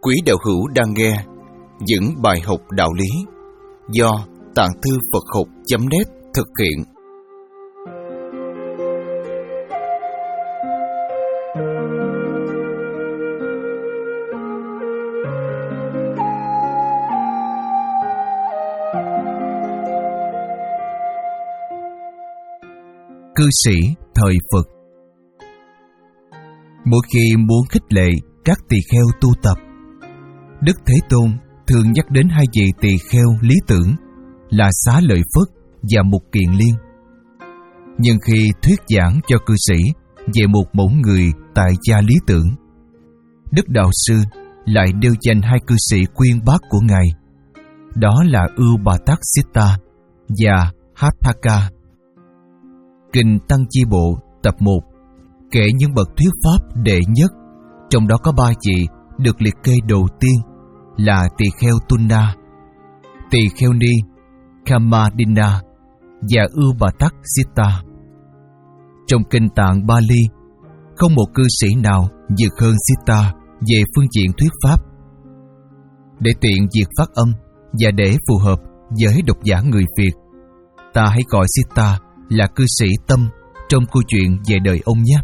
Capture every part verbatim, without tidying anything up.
Quý đạo hữu đang nghe những bài học đạo lý do Tạng Thư Phật Học chấm net thực hiện. Cư sĩ thời Phật. Mỗi khi muốn khích lệ các tỳ kheo tu tập, Đức Thế Tôn thường nhắc đến hai vị tỳ kheo lý tưởng là Xá Lợi Phất và Mục Kiền Liên. Nhưng khi thuyết giảng cho cư sĩ về một mẫu người tại gia lý tưởng, Đức Đạo Sư lại nêu danh hai cư sĩ quyên bác của Ngài, đó là Ưu Bà Tát Sitta và Hatthaka. Kinh Tăng Chi Bộ tập một kể những bậc thuyết pháp đệ nhất, trong đó có ba vị được liệt kê đầu tiên là tỳ kheo Tunna, tỳ kheo Ni Kamadina và Ưu Bà Tát Sitta. Trong kinh Tạng Bali, không một cư sĩ nào vượt hơn Sitta về phương diện thuyết pháp. Để tiện việc phát âm và để phù hợp với độc giả người Việt, ta hãy gọi Sitta là cư sĩ Tâm trong câu chuyện về đời ông nhé.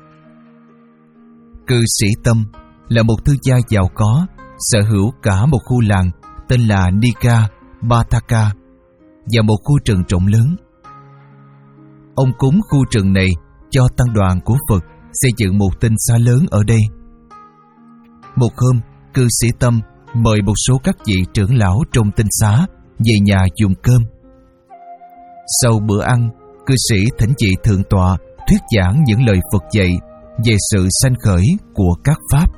Cư sĩ Tâm là một thương gia giàu có, sở hữu cả một khu làng tên là Nika Bathaka và một khu rừng rộng lớn. Ông cúng khu rừng này cho tăng đoàn của Phật xây dựng một tinh xá lớn ở đây. Một hôm, cư sĩ Tâm mời một số các vị trưởng lão trong tinh xá về nhà dùng cơm. Sau bữa ăn, cư sĩ thỉnh vị thượng tọa thuyết giảng những lời Phật dạy về sự sanh khởi của các pháp.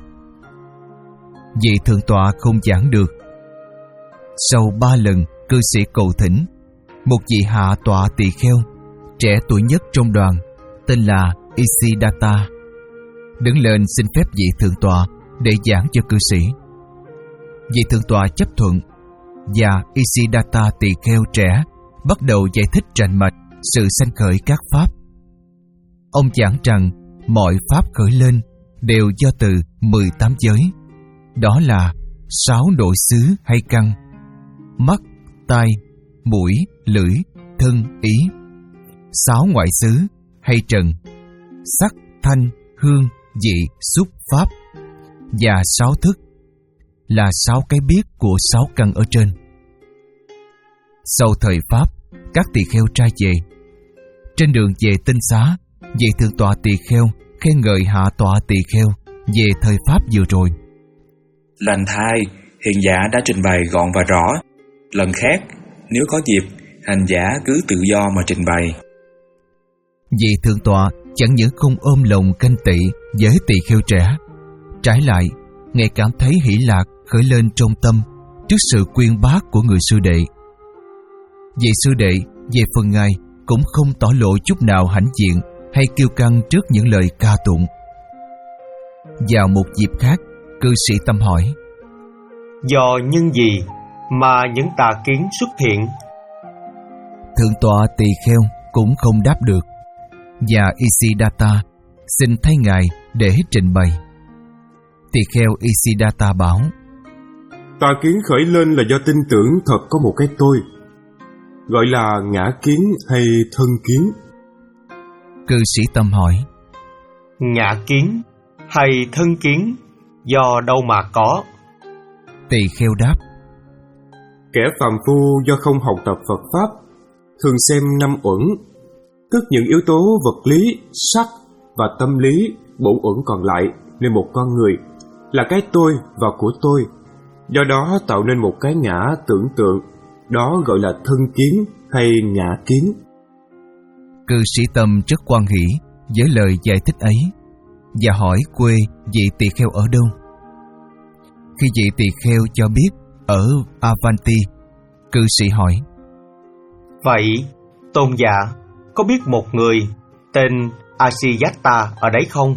Vị thượng tọa không giảng được. Sau ba lần cư sĩ cầu thỉnh, một vị hạ tọa tỳ kheo trẻ tuổi nhất trong đoàn tên là Isiddhata đứng lên xin phép vị thượng tọa để giảng cho cư sĩ. Vị thượng tọa chấp thuận và Isiddhata tỳ kheo trẻ bắt đầu giải thích rành mạch sự sanh khởi các pháp. Ông giảng rằng mọi pháp khởi lên đều do từ mười tám giới, đó là sáu nội xứ hay căn: mắt, tai, mũi, lưỡi, thân, ý; sáu ngoại xứ hay trần: sắc, thanh, hương, vị, xúc, pháp; và sáu thức là sáu cái biết của sáu căn ở trên. Sau thời pháp, các tỳ kheo trai về. Trên đường về tinh xá, vị thượng tọa tỳ kheo khen ngợi hạ tọa tỳ kheo về thời pháp vừa rồi. Lành thay, hiền giả đã trình bày gọn và rõ. Lần khác, nếu có dịp, hành giả cứ tự do mà trình bày. Vị thượng tọa chẳng những không ôm lòng ganh tị với tỳ kheo trẻ, trái lại, Ngài cảm thấy hỷ lạc khởi lên trong tâm trước sự quyên bác của người sư đệ. Vị sư đệ về phần Ngài cũng không tỏ lộ chút nào hãnh diện hay kiêu căng trước những lời ca tụng. Vào một dịp khác, cư sĩ Tâm hỏi: Do nhân gì mà những tà kiến xuất hiện? Thượng tọa tỳ kheo cũng không đáp được, và Isiddhata xin thay Ngài để trình bày. Tỳ kheo Isiddhata bảo: Tà kiến khởi lên là do tin tưởng thật có một cái tôi, gọi là ngã kiến hay thân kiến. Cư sĩ Tâm hỏi: Ngã kiến hay thân kiến do đâu mà có? Tỳ kheo đáp: Kẻ phàm phu do không học tập Phật Pháp thường xem năm uẩn, tức những yếu tố vật lý, sắc và tâm lý bổn uẩn còn lại lên một con người là cái tôi và của tôi, do đó tạo nên một cái ngã tưởng tượng, đó gọi là thân kiến hay ngã kiến. Cư sĩ Tâm rất hoan hỷ với lời giải thích ấy và hỏi quê vị tỳ kheo ở đâu. Khi vị tỳ kheo cho biết ở Avanti, cư sĩ hỏi: Vậy tôn giả có biết một người tên Asiddhata ở đấy không?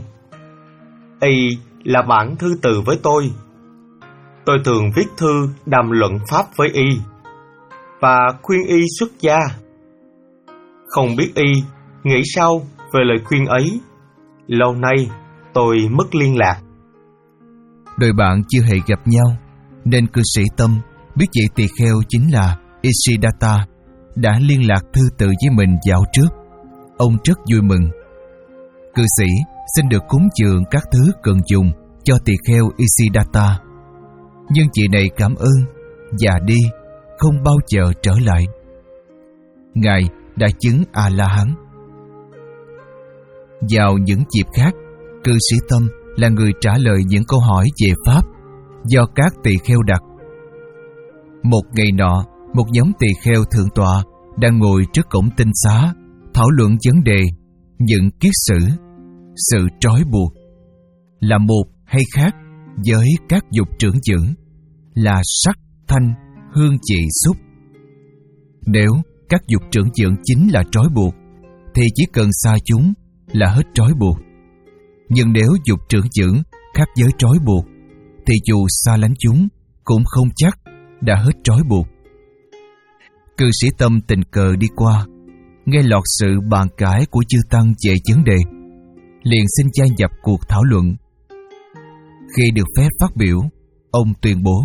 Y là bạn thư từ với tôi. Tôi thường viết thư đàm luận pháp với y và khuyên y xuất gia. Không biết y nghĩ sao về lời khuyên ấy. Lâu nay tôi mất liên lạc. Đôi bạn chưa hề gặp nhau, nên cư sĩ Tâm biết vị tỳ kheo chính là Isidatta đã liên lạc thư từ với mình dạo trước. Ông rất vui mừng. Cư sĩ xin được cúng dường các thứ cần dùng cho tỳ kheo Isidatta, nhưng chị này cảm ơn và đi, không bao giờ trở lại. Ngài đã chứng A-la-hán. Vào những dịp khác, cư sĩ Tâm là người trả lời những câu hỏi về Pháp do các tỳ kheo đặt. Một ngày nọ, một nhóm tỳ kheo thượng tọa đang ngồi trước cổng tinh xá thảo luận vấn đề những kiết sử, sự trói buộc là một hay khác với các dục trưởng dưỡng là sắc, thanh, hương, vị, xúc. Nếu các dục trưởng dưỡng chính là trói buộc thì chỉ cần xa chúng là hết trói buộc. Nhưng nếu dục trưởng dưỡng khác với trói buộc thì dù xa lánh chúng cũng không chắc đã hết trói buộc. Cư sĩ Tâm tình cờ đi qua, nghe lọt sự bàn cãi của chư tăng về vấn đề, liền xin gia nhập cuộc thảo luận. Khi được phép phát biểu, ông tuyên bố: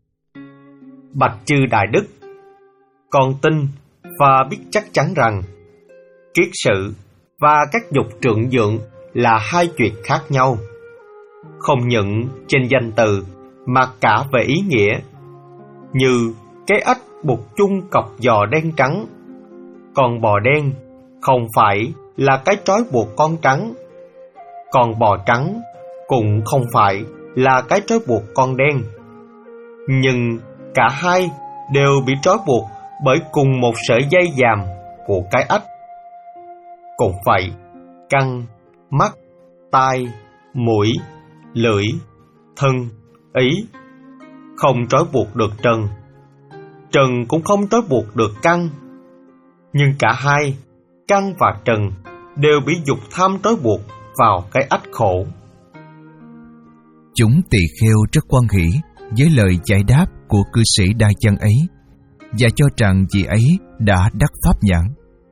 Bạch chư Đại Đức, con tin và biết chắc chắn rằng kiết sự và các dục trưởng dưỡng là hai chuyện khác nhau, không những trên danh từ mà cả về ý nghĩa. Như cái ếch buộc chung cọc giò đen trắng, con bò đen không phải là cái trói buộc con trắng, con bò trắng cũng không phải là cái trói buộc con đen, nhưng cả hai đều bị trói buộc bởi cùng một sợi dây dàm của cái ếch. Cũng vậy, căn, mắt, tai, mũi, lưỡi, thân, ý không trói buộc được trần, trần cũng không trói buộc được căn. Nhưng cả hai, căn và trần, đều bị dục tham trói buộc vào cái ách khổ. Chúng tỳ kheo rất hoan hỉ với lời giải đáp của cư sĩ Đa Chân ấy và cho rằng vị ấy đã đắc pháp nhãn.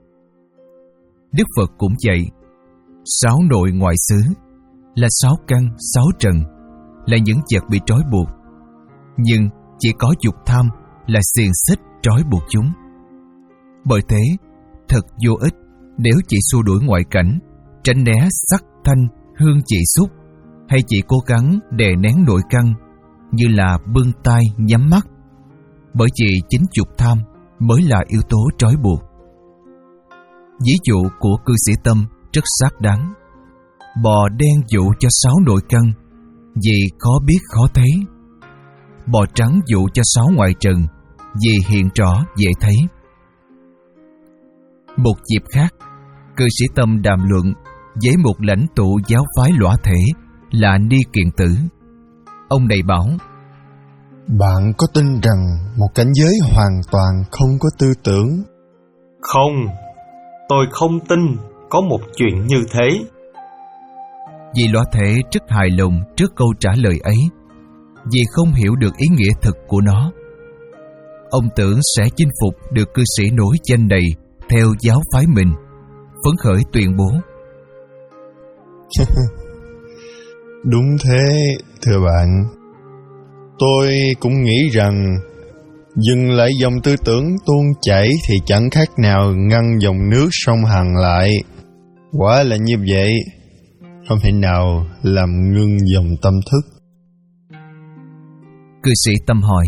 Đức Phật cũng vậy. Sáu nội ngoại xứ là sáu căn, sáu trần, là những vật bị trói buộc, nhưng chỉ có dục tham là xiềng xích trói buộc chúng. Bởi thế, thật vô ích nếu chỉ xua đuổi ngoại cảnh, tránh né sắc, thanh, hương, vị, xúc, hay chỉ cố gắng đè nén nội căn như là bưng tay nhắm mắt, bởi vì chính dục tham mới là yếu tố trói buộc. Ví dụ của cư sĩ Tâm rất xác đáng. Bò đen dụ cho sáu nội căn vì khó biết khó thấy, bò trắng dụ cho sáu ngoại trần vì hiện rõ dễ thấy. Một dịp khác, cư sĩ Tâm đàm luận với một lãnh tụ giáo phái lõa thể là Ni Kiện Tử. Ông này bảo: Bạn có tin rằng một cảnh giới hoàn toàn không có tư tưởng? Không, tôi không tin có một chuyện như thế. Vị lõa thể rất hài lòng trước câu trả lời ấy, vì không hiểu được ý nghĩa thực của nó. Ông tưởng sẽ chinh phục được cư sĩ nổi danh này theo giáo phái mình, phấn khởi tuyên bố: Đúng thế, thưa bạn. Tôi cũng nghĩ rằng dừng lại dòng tư tưởng tuôn chảy thì chẳng khác nào ngăn dòng nước sông Hằng lại. Quả là như vậy, không thể nào làm ngưng dòng tâm thức. Cư sĩ Tâm hỏi: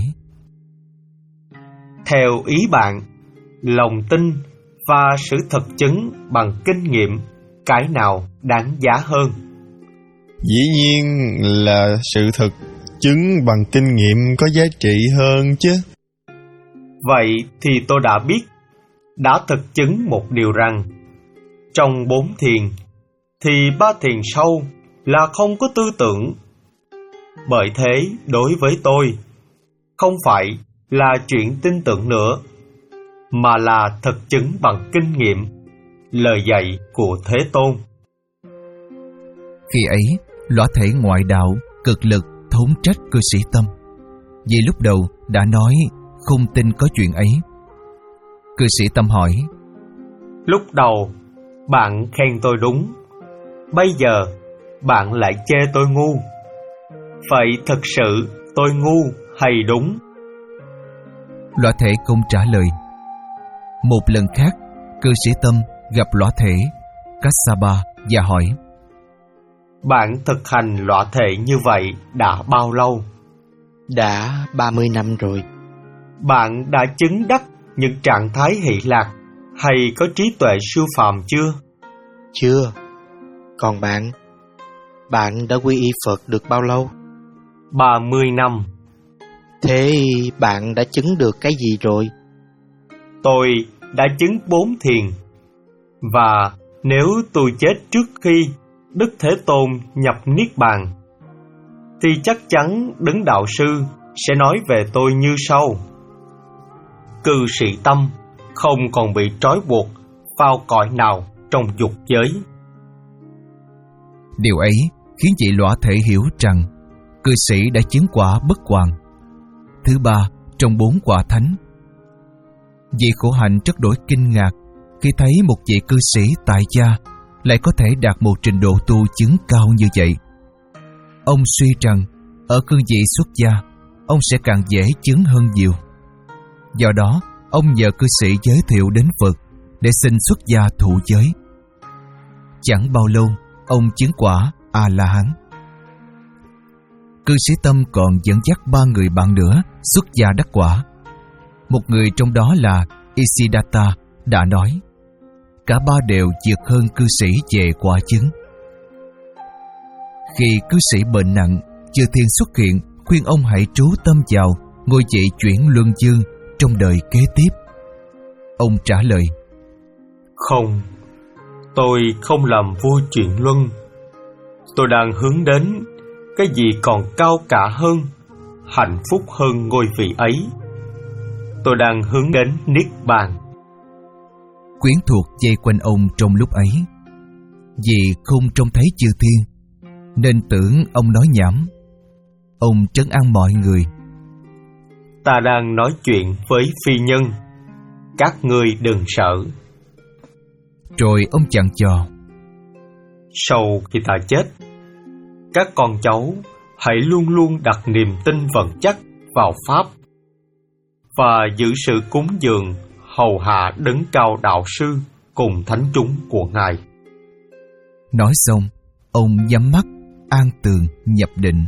Theo ý bạn, lòng tin và sự thực chứng bằng kinh nghiệm, cái nào đáng giá hơn? Dĩ nhiên là sự thực chứng bằng kinh nghiệm có giá trị hơn chứ. Vậy thì tôi đã biết, đã thực chứng một điều rằng trong bốn thiền thì ba thiền sâu là không có tư tưởng. Bởi thế đối với tôi, không phải là chuyện tin tưởng nữa, mà là thực chứng bằng kinh nghiệm, lời dạy của Thế Tôn. Khi ấy, lõa thể ngoại đạo cực lực thống trách cư sĩ Tâm, vì lúc đầu đã nói không tin có chuyện ấy. Cư sĩ Tâm hỏi: Lúc đầu bạn khen tôi đúng, bây giờ bạn lại chê tôi ngu. vậy thật sự tôi ngu hay đúng? Lõa thể không trả lời. Một lần khác, cư sĩ Tâm gặp lõa thể Kassapa và hỏi: Bạn thực hành lõa thể như vậy đã bao lâu? Đã ba mươi năm rồi. Bạn đã chứng đắc những trạng thái hỷ lạc hay có trí tuệ siêu phàm chưa? Chưa. Còn bạn? Bạn đã quy y Phật được bao lâu? ba mươi năm. Thế bạn đã chứng được cái gì rồi? Tôi đã chứng bốn thiền. Và nếu tôi chết trước khi Đức Thế Tôn nhập Niết Bàn, thì chắc chắn Đấng Đạo Sư sẽ nói về tôi như sau: Cư sĩ Tâm không còn bị trói buộc vào cõi nào trong dục giới. Điều ấy khiến vị lõa thể hiểu rằng cư sĩ đã chứng quả bất hoàn, thứ ba trong bốn quả thánh. Vị khổ hạnh rất đổi kinh ngạc khi thấy một vị cư sĩ tại gia lại có thể đạt một trình độ tu chứng cao như vậy. Ông suy rằng ở cương vị xuất gia, ông sẽ càng dễ chứng hơn nhiều. Do đó, ông nhờ cư sĩ giới thiệu đến Phật để xin xuất gia thụ giới. Chẳng bao lâu, ông chứng quả A-la-hán. Cư sĩ Tâm còn dẫn dắt ba người bạn nữa xuất gia đắc quả. Một người trong đó là Isiddhata đã nói: cả ba đều vượt hơn cư sĩ về quả chứng. Khi cư sĩ bệnh nặng, Chư Thiên xuất hiện khuyên ông hãy trú tâm vào ngôi vị chuyển luân dương trong đời kế tiếp. Ông trả lời: Không, tôi không làm vua chuyển luân. Tôi đang hướng đến cái gì còn cao cả hơn, hạnh phúc hơn ngôi vị ấy. Tôi đang hướng đến Niết Bàn. Quyến thuộc dây quanh ông trong lúc ấy. Vì không trông thấy chư thiên nên tưởng ông nói nhảm. Ông trấn an mọi người: Ta đang nói chuyện với phi nhân, các ngươi đừng sợ. Rồi ông dặn dò: Sau khi ta chết, các con cháu hãy luôn luôn đặt niềm tin vững chắc vào Pháp và giữ sự cúng dường hầu hạ Đấng Cao Đạo Sư cùng thánh chúng của Ngài. Nói xong, ông nhắm mắt an tường nhập định.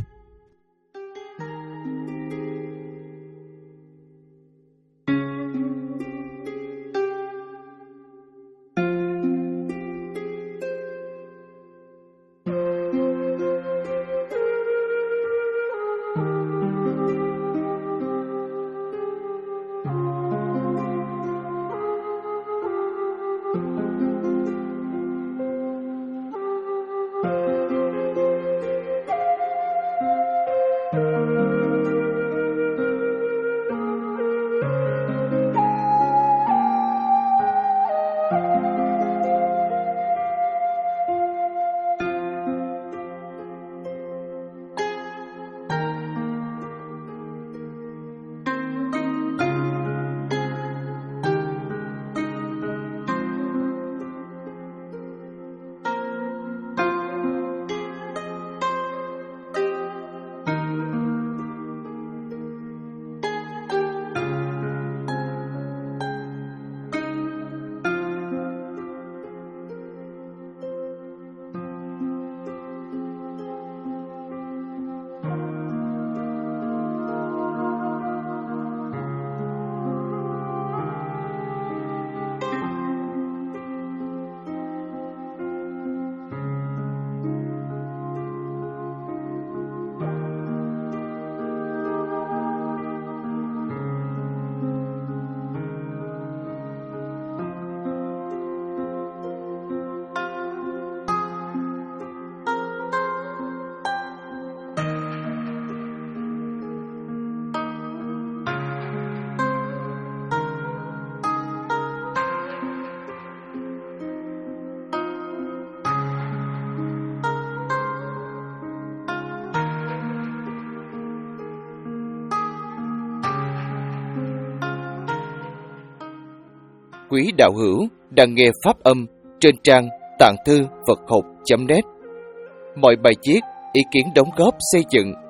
Quý đạo hữu đang nghe pháp âm trên trang tạng thư Phật học chấm net. Mọi bài viết, ý kiến đóng góp xây dựng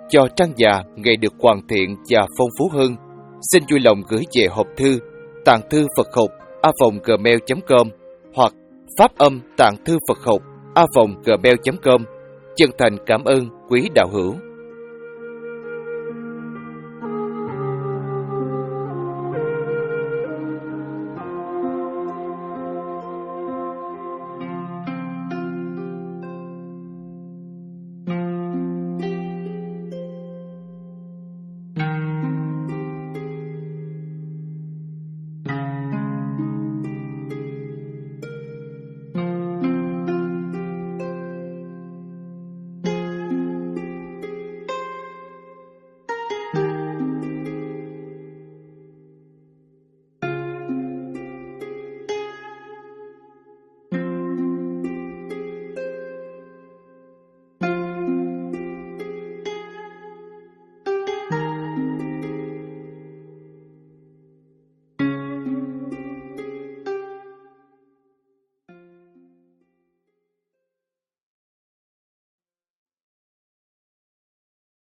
cho trang già ngày được hoàn thiện và phong phú hơn, xin vui lòng gửi về hộp thư tạng thư Phật học a vòng gmail chấm com hoặc phát âm tạng thư Phật học a vòng gmail chấm com. Chân thành cảm ơn quý đạo hữu.